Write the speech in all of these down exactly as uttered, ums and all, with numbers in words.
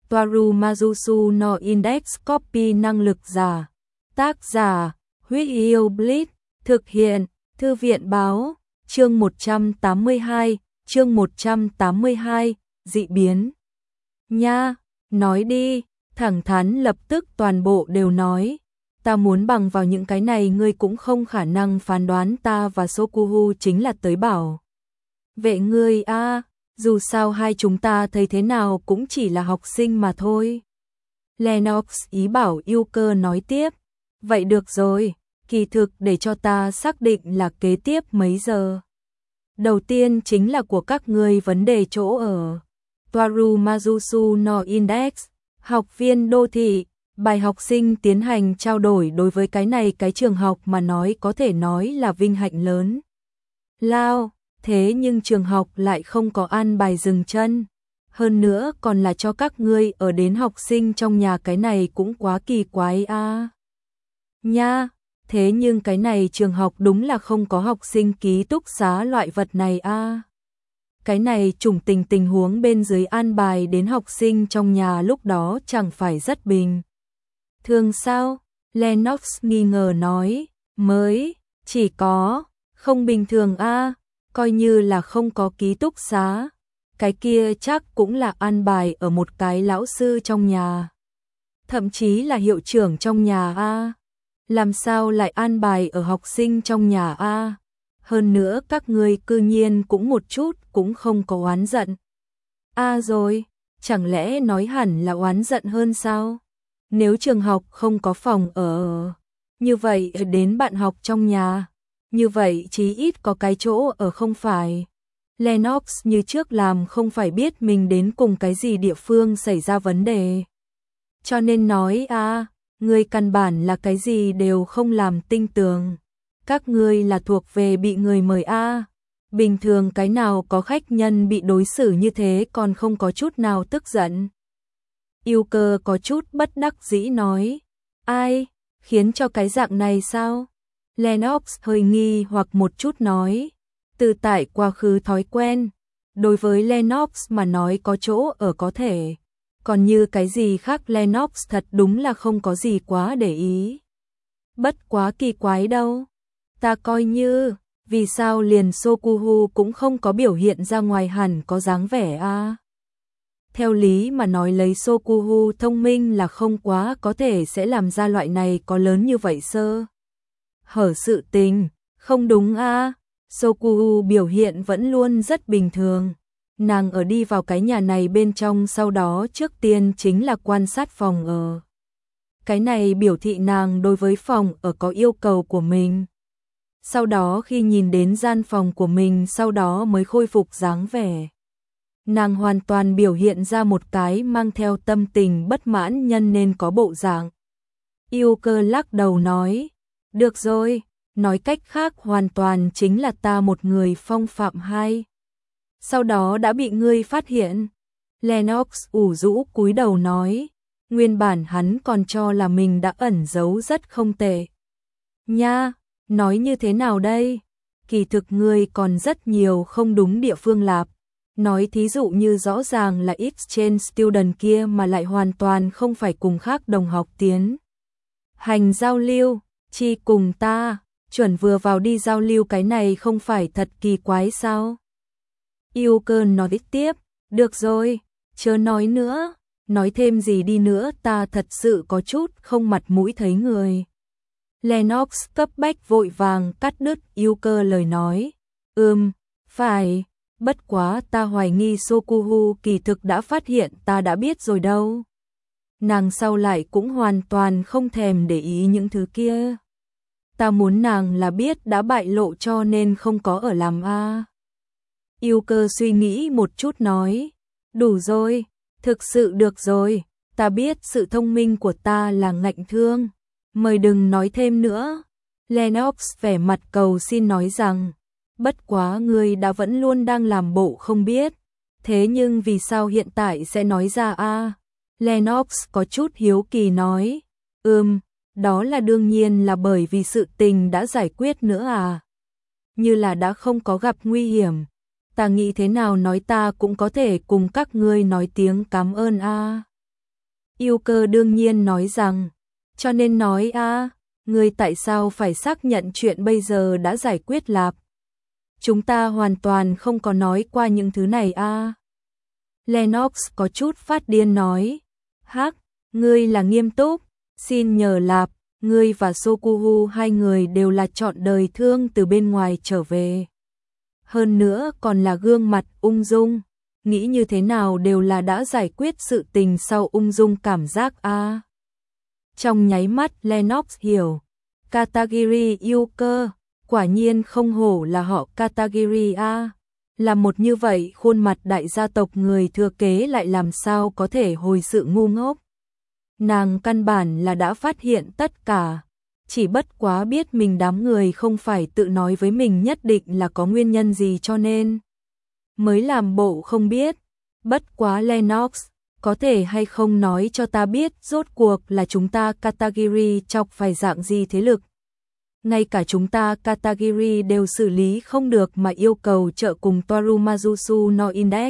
Toaru Majusu no Index Copy năng lực giả. Tác giả, Huyết Yêu Blitz, thực hiện, Thư viện báo, chương một trăm tám mươi hai, chương một trăm tám mươi hai, dị biến. Nha, nói đi, thẳng thắn lập tức toàn bộ đều nói. Ta muốn bằng vào những cái này ngươi cũng không khả năng phán đoán ta và Sokuhu chính là tới bảo vệ ngươi a, à, dù sao hai chúng ta thấy thế nào cũng chỉ là học sinh mà thôi. Lennox ý bảo yêu cơ nói tiếp. Vậy được rồi, kỳ thực để cho ta xác định là kế tiếp mấy giờ. Đầu tiên chính là của các ngươi vấn đề chỗ ở. Toaru Majusu no Index, học viên đô thị, bài học sinh tiến hành trao đổi đối với cái này cái trường học mà nói có thể nói là vinh hạnh lớn lao, thế nhưng trường học lại không có an bài dừng chân. Hơn nữa còn là cho các ngươi ở đến học sinh trong nhà, cái này cũng quá kỳ quái a. À. Nha, thế nhưng cái này trường học đúng là không có học sinh ký túc xá loại vật này a. À. Cái này trùng tình tình huống bên dưới an bài đến học sinh trong nhà lúc đó chẳng phải rất bình thường sao? Lennox nghi ngờ nói, mới, chỉ có, không bình thường a, à, coi như là không có ký túc xá. Cái kia chắc cũng là an bài ở một cái lão sư trong nhà. Thậm chí là hiệu trưởng trong nhà a. À. Làm sao lại an bài ở học sinh trong nhà a? À? Hơn nữa các ngươi cư nhiên cũng một chút cũng không có oán giận. A à rồi, chẳng lẽ nói hẳn là oán giận hơn sao? Nếu trường học không có phòng ở, như vậy đến bạn học trong nhà, như vậy chí ít có cái chỗ ở không phải. Lennox như trước làm không phải biết mình đến cùng cái gì địa phương xảy ra vấn đề. Cho nên nói a, à, ngươi căn bản là cái gì đều không làm tinh tường. Các ngươi là thuộc về bị người mời a. À. Bình thường cái nào có khách nhân bị đối xử như thế còn không có chút nào tức giận. Yêu cơ có chút bất đắc dĩ nói. Ai, khiến cho cái dạng này sao? Lennox hơi nghi hoặc một chút nói. Từ tại quá khứ thói quen, đối với Lennox mà nói có chỗ ở có thể. Còn như cái gì khác Lennox thật đúng là không có gì quá để ý. Bất quá kỳ quái đâu. Ta coi như, vì sao liền Sokuhu cũng không có biểu hiện ra ngoài hẳn có dáng vẻ a. À? Theo lý mà nói lấy Sokuhu thông minh là không quá có thể sẽ làm ra loại này có lớn như vậy sơ. Hở sự tình, không đúng a. À? Sokuhu biểu hiện vẫn luôn rất bình thường. Nàng ở đi vào cái nhà này bên trong sau đó trước tiên chính là quan sát phòng ở. Cái này biểu thị nàng đối với phòng ở có yêu cầu của mình. Sau đó khi nhìn đến gian phòng của mình sau đó mới khôi phục dáng vẻ. Nàng hoàn toàn biểu hiện ra một cái mang theo tâm tình bất mãn nhân nên có bộ dạng. Yêu cơ lắc đầu nói, được rồi, nói cách khác hoàn toàn chính là ta một người phong phạm hay. Sau đó đã bị ngươi phát hiện. Lennox ủ rũ cúi đầu nói, nguyên bản hắn còn cho là mình đã ẩn giấu rất không tệ. Nha, nói như thế nào đây? Kỳ thực ngươi còn rất nhiều không đúng địa phương lạp. Nói thí dụ như rõ ràng là exchange student kia mà lại hoàn toàn không phải cùng khác đồng học tiến hành giao lưu, chi cùng ta, chuẩn vừa vào đi giao lưu cái này không phải thật kỳ quái sao? Yêu cơ nói tiếp, được rồi, chớ nói nữa, nói thêm gì đi nữa ta thật sự có chút không mặt mũi thấy người. Lennox cấp bách vội vàng cắt đứt yêu cơ lời nói, ừm, phải, bất quá ta hoài nghi Sokuhu kỳ thực đã phát hiện ta đã biết rồi đâu. Nàng sau lại cũng hoàn toàn không thèm để ý những thứ kia. Ta muốn nàng là biết đã bại lộ cho nên không có ở làm a. À. Yêu cơ suy nghĩ một chút nói, đủ rồi, thực sự được rồi, ta biết sự thông minh của ta là ngạnh thương, mời đừng nói thêm nữa. Lennox vẻ mặt cầu xin nói rằng, bất quá ngươi đã vẫn luôn đang làm bộ không biết, thế nhưng vì sao hiện tại sẽ nói ra a? À? Lennox có chút hiếu kỳ nói, ừm, đó là đương nhiên là bởi vì sự tình đã giải quyết nữa à. Như là đã không có gặp nguy hiểm. Ta nghĩ thế nào nói ta cũng có thể cùng các ngươi nói tiếng cảm ơn a. Yêu cơ đương nhiên nói rằng, cho nên nói a, ngươi tại sao phải xác nhận chuyện bây giờ đã giải quyết lạp? Chúng ta hoàn toàn không có nói qua những thứ này a. Lennox có chút phát điên nói, hắc, ngươi là nghiêm túc, xin nhờ lạp, ngươi và Sokuhu hai người đều là trọn đời thương từ bên ngoài trở về. Hơn nữa còn là gương mặt ung dung, nghĩ như thế nào đều là đã giải quyết sự tình sau ung dung cảm giác a. Trong nháy mắt Lennox hiểu, Katagiri yêu cơ, quả nhiên không hổ là họ Katagiri a. Là một như vậy khuôn mặt đại gia tộc người thừa kế lại làm sao có thể hồi sự ngu ngốc. Nàng căn bản là đã phát hiện tất cả, chỉ bất quá biết mình đám người không phải tự nói với mình nhất định là có nguyên nhân gì cho nên mới làm bộ không biết. Bất quá Lennox, có thể hay không nói cho ta biết rốt cuộc là chúng ta Katagiri chọc phải dạng gì thế lực? Ngay cả chúng ta Katagiri đều xử lý không được mà yêu cầu trợ cùng Torumazusu no Index.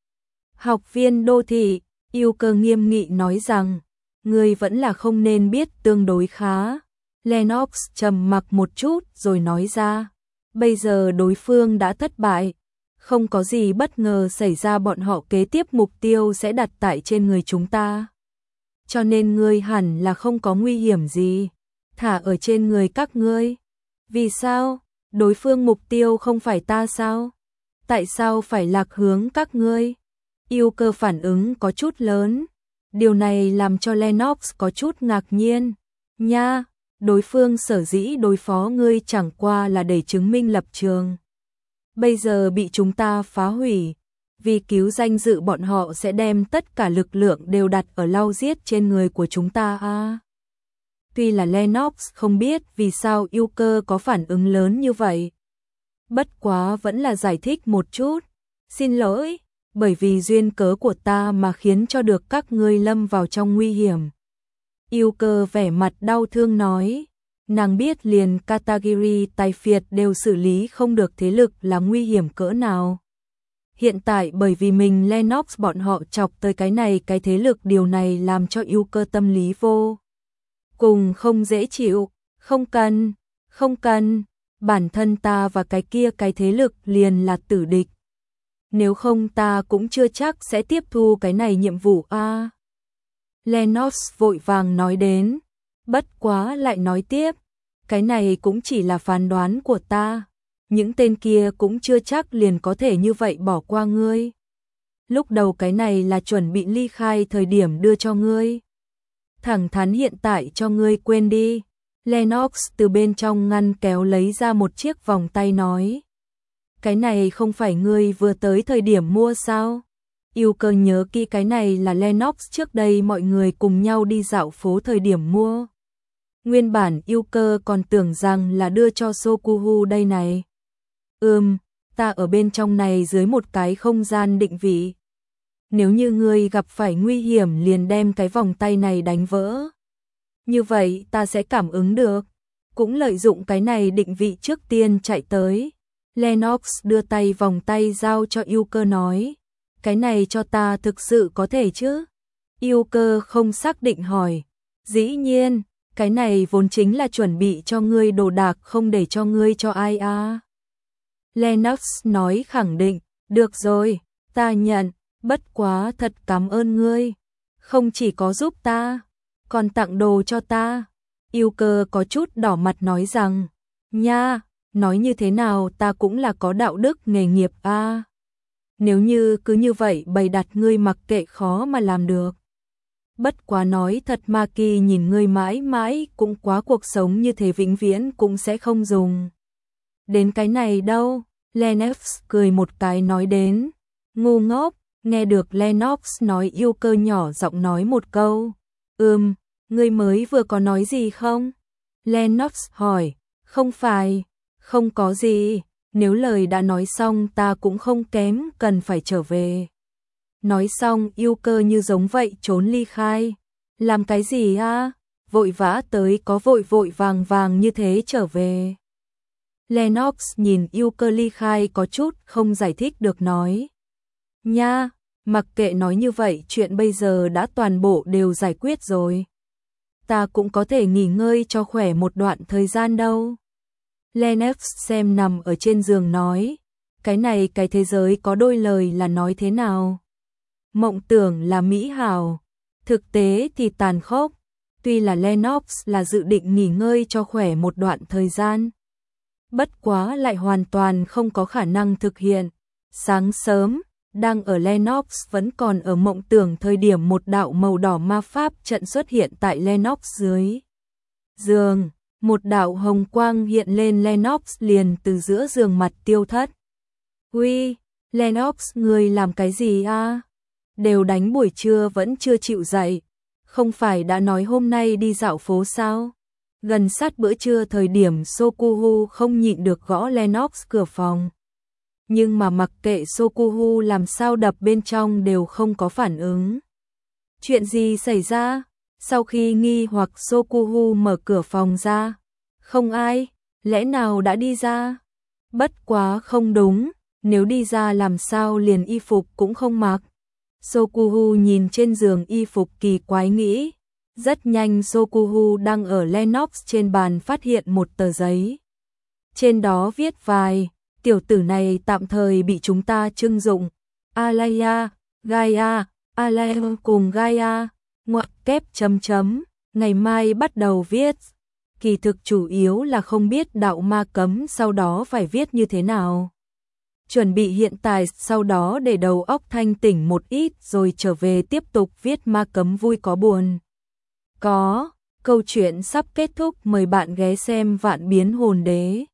Học viên đô thị, yêu cơ nghiêm nghị nói rằng, người vẫn là không nên biết tương đối khá. Lennox trầm mặc một chút rồi nói ra, bây giờ đối phương đã thất bại, không có gì bất ngờ xảy ra, bọn họ kế tiếp mục tiêu sẽ đặt tại trên người chúng ta. Cho nên ngươi hẳn là không có nguy hiểm gì, thả ở trên người các ngươi. Vì sao? Đối phương mục tiêu không phải ta sao? Tại sao phải lạc hướng các ngươi? Yêu cơ phản ứng có chút lớn. Điều này làm cho Lennox có chút ngạc nhiên. Nha, đối phương sở dĩ đối phó ngươi chẳng qua là để chứng minh lập trường. Bây giờ bị chúng ta phá hủy, vì cứu danh dự bọn họ sẽ đem tất cả lực lượng đều đặt ở lau giết trên người của chúng ta a. À, tuy là Lennox không biết vì sao yêu cơ có phản ứng lớn như vậy. Bất quá vẫn là giải thích một chút. Xin lỗi, bởi vì duyên cớ của ta mà khiến cho được các ngươi lâm vào trong nguy hiểm. Yêu cơ vẻ mặt đau thương nói. Nàng biết liền Katagiri tài phiệt đều xử lý không được thế lực là nguy hiểm cỡ nào. Hiện tại bởi vì mình Lennox bọn họ chọc tới cái này cái thế lực, điều này làm cho yêu cơ tâm lý vô cùng không dễ chịu. Không cần, không cần, bản thân ta và cái kia cái thế lực liền là tử địch. Nếu không ta cũng chưa chắc sẽ tiếp thu cái này nhiệm vụ a. À, Lennox vội vàng nói đến, bất quá lại nói tiếp, cái này cũng chỉ là phán đoán của ta, những tên kia cũng chưa chắc liền có thể như vậy bỏ qua ngươi. Lúc đầu cái này là chuẩn bị ly khai thời điểm đưa cho ngươi. Thẳng thắn hiện tại cho ngươi quên đi. Lennox từ bên trong ngăn kéo lấy ra một chiếc vòng tay nói. Cái này không phải ngươi vừa tới thời điểm mua sao? Yêu cơ nhớ kỹ cái này là Lennox trước đây mọi người cùng nhau đi dạo phố thời điểm mua. Nguyên bản yêu cơ còn tưởng rằng là đưa cho Sokuhu đây này. Ừm, ta ở bên trong này dưới một cái không gian định vị. Nếu như ngươi gặp phải nguy hiểm liền đem cái vòng tay này đánh vỡ. Như vậy ta sẽ cảm ứng được. Cũng lợi dụng cái này định vị trước tiên chạy tới. Lennox đưa tay vòng tay giao cho yêu cơ nói. Cái này cho ta thực sự có thể chứ? Yêu cơ không xác định hỏi. Dĩ nhiên, cái này vốn chính là chuẩn bị cho ngươi đồ đạc không để cho ngươi cho ai à. Lennox nói khẳng định. Được rồi, ta nhận, bất quá thật cảm ơn ngươi. Không chỉ có giúp ta, còn tặng đồ cho ta. Yêu cơ có chút đỏ mặt nói rằng. Nha, nói như thế nào ta cũng là có đạo đức nghề nghiệp a. À, nếu như cứ như vậy bày đặt ngươi mặc kệ khó mà làm được. Bất quá nói thật Maki nhìn ngươi mãi mãi cũng quá, cuộc sống như thế vĩnh viễn cũng sẽ không dùng đến cái này đâu. Lennox cười một cái nói đến. Ngu ngốc, nghe được Lennox nói yêu cơ nhỏ giọng nói một câu. Ừm, ngươi mới vừa có nói gì không? Lennox hỏi. Không phải, không có gì. Nếu lời đã nói xong ta cũng không kém cần phải trở về. Nói xong yêu cơ như giống vậy trốn ly khai. Làm cái gì à? Vội vã tới có vội vội vàng vàng như thế trở về. Lennox nhìn yêu cơ ly khai có chút không giải thích được nói. Nha, Mặc kệ nói như vậy, chuyện bây giờ đã toàn bộ đều giải quyết rồi. Ta cũng có thể nghỉ ngơi cho khỏe một đoạn thời gian đâu. Lennox xem nằm ở trên giường nói, cái này cái thế giới có đôi lời là nói thế nào? Mộng tưởng là mỹ hảo, thực tế thì tàn khốc. Tuy là Lennox là dự định nghỉ ngơi cho khỏe một đoạn thời gian, bất quá lại hoàn toàn không có khả năng thực hiện. Sáng sớm, đang ở Lennox vẫn còn ở mộng tưởng thời điểm một đạo màu đỏ ma pháp trận xuất hiện tại Lennox dưới giường. Một đạo hồng quang hiện lên, Lennox liền từ giữa giường mặt tiêu thất. Uy, Lennox, người làm cái gì a? Đều đánh buổi trưa vẫn chưa chịu dậy. Không phải đã nói hôm nay đi dạo phố sao? Gần sát bữa trưa thời điểm Sokuhu không nhịn được gõ Lennox cửa phòng. Nhưng mà mặc kệ Sokuhu làm sao đập bên trong đều không có phản ứng. Chuyện gì xảy ra? Sau khi nghi hoặc, Sokuhu mở cửa phòng ra. Không ai, lẽ nào đã đi ra? Bất quá không đúng, nếu đi ra làm sao liền y phục cũng không mặc. Sokuhu nhìn trên giường y phục kỳ quái nghĩ. Rất nhanh Sokuhu đang ở Lennox trên bàn phát hiện một tờ giấy. Trên đó viết vài, tiểu tử này tạm thời bị chúng ta trưng dụng. Alaya, Gaia, Alaya cùng Gaia, ngoặc kép chấm chấm, ngày mai bắt đầu viết. Kỳ thực chủ yếu là không biết đạo ma cấm sau đó phải viết như thế nào. Chuẩn bị hiện tại, sau đó để đầu óc thanh tỉnh một ít rồi trở về tiếp tục viết ma cấm vui có buồn. Có, câu chuyện sắp kết thúc, mời bạn ghé xem Vạn Biến Hồn Đế.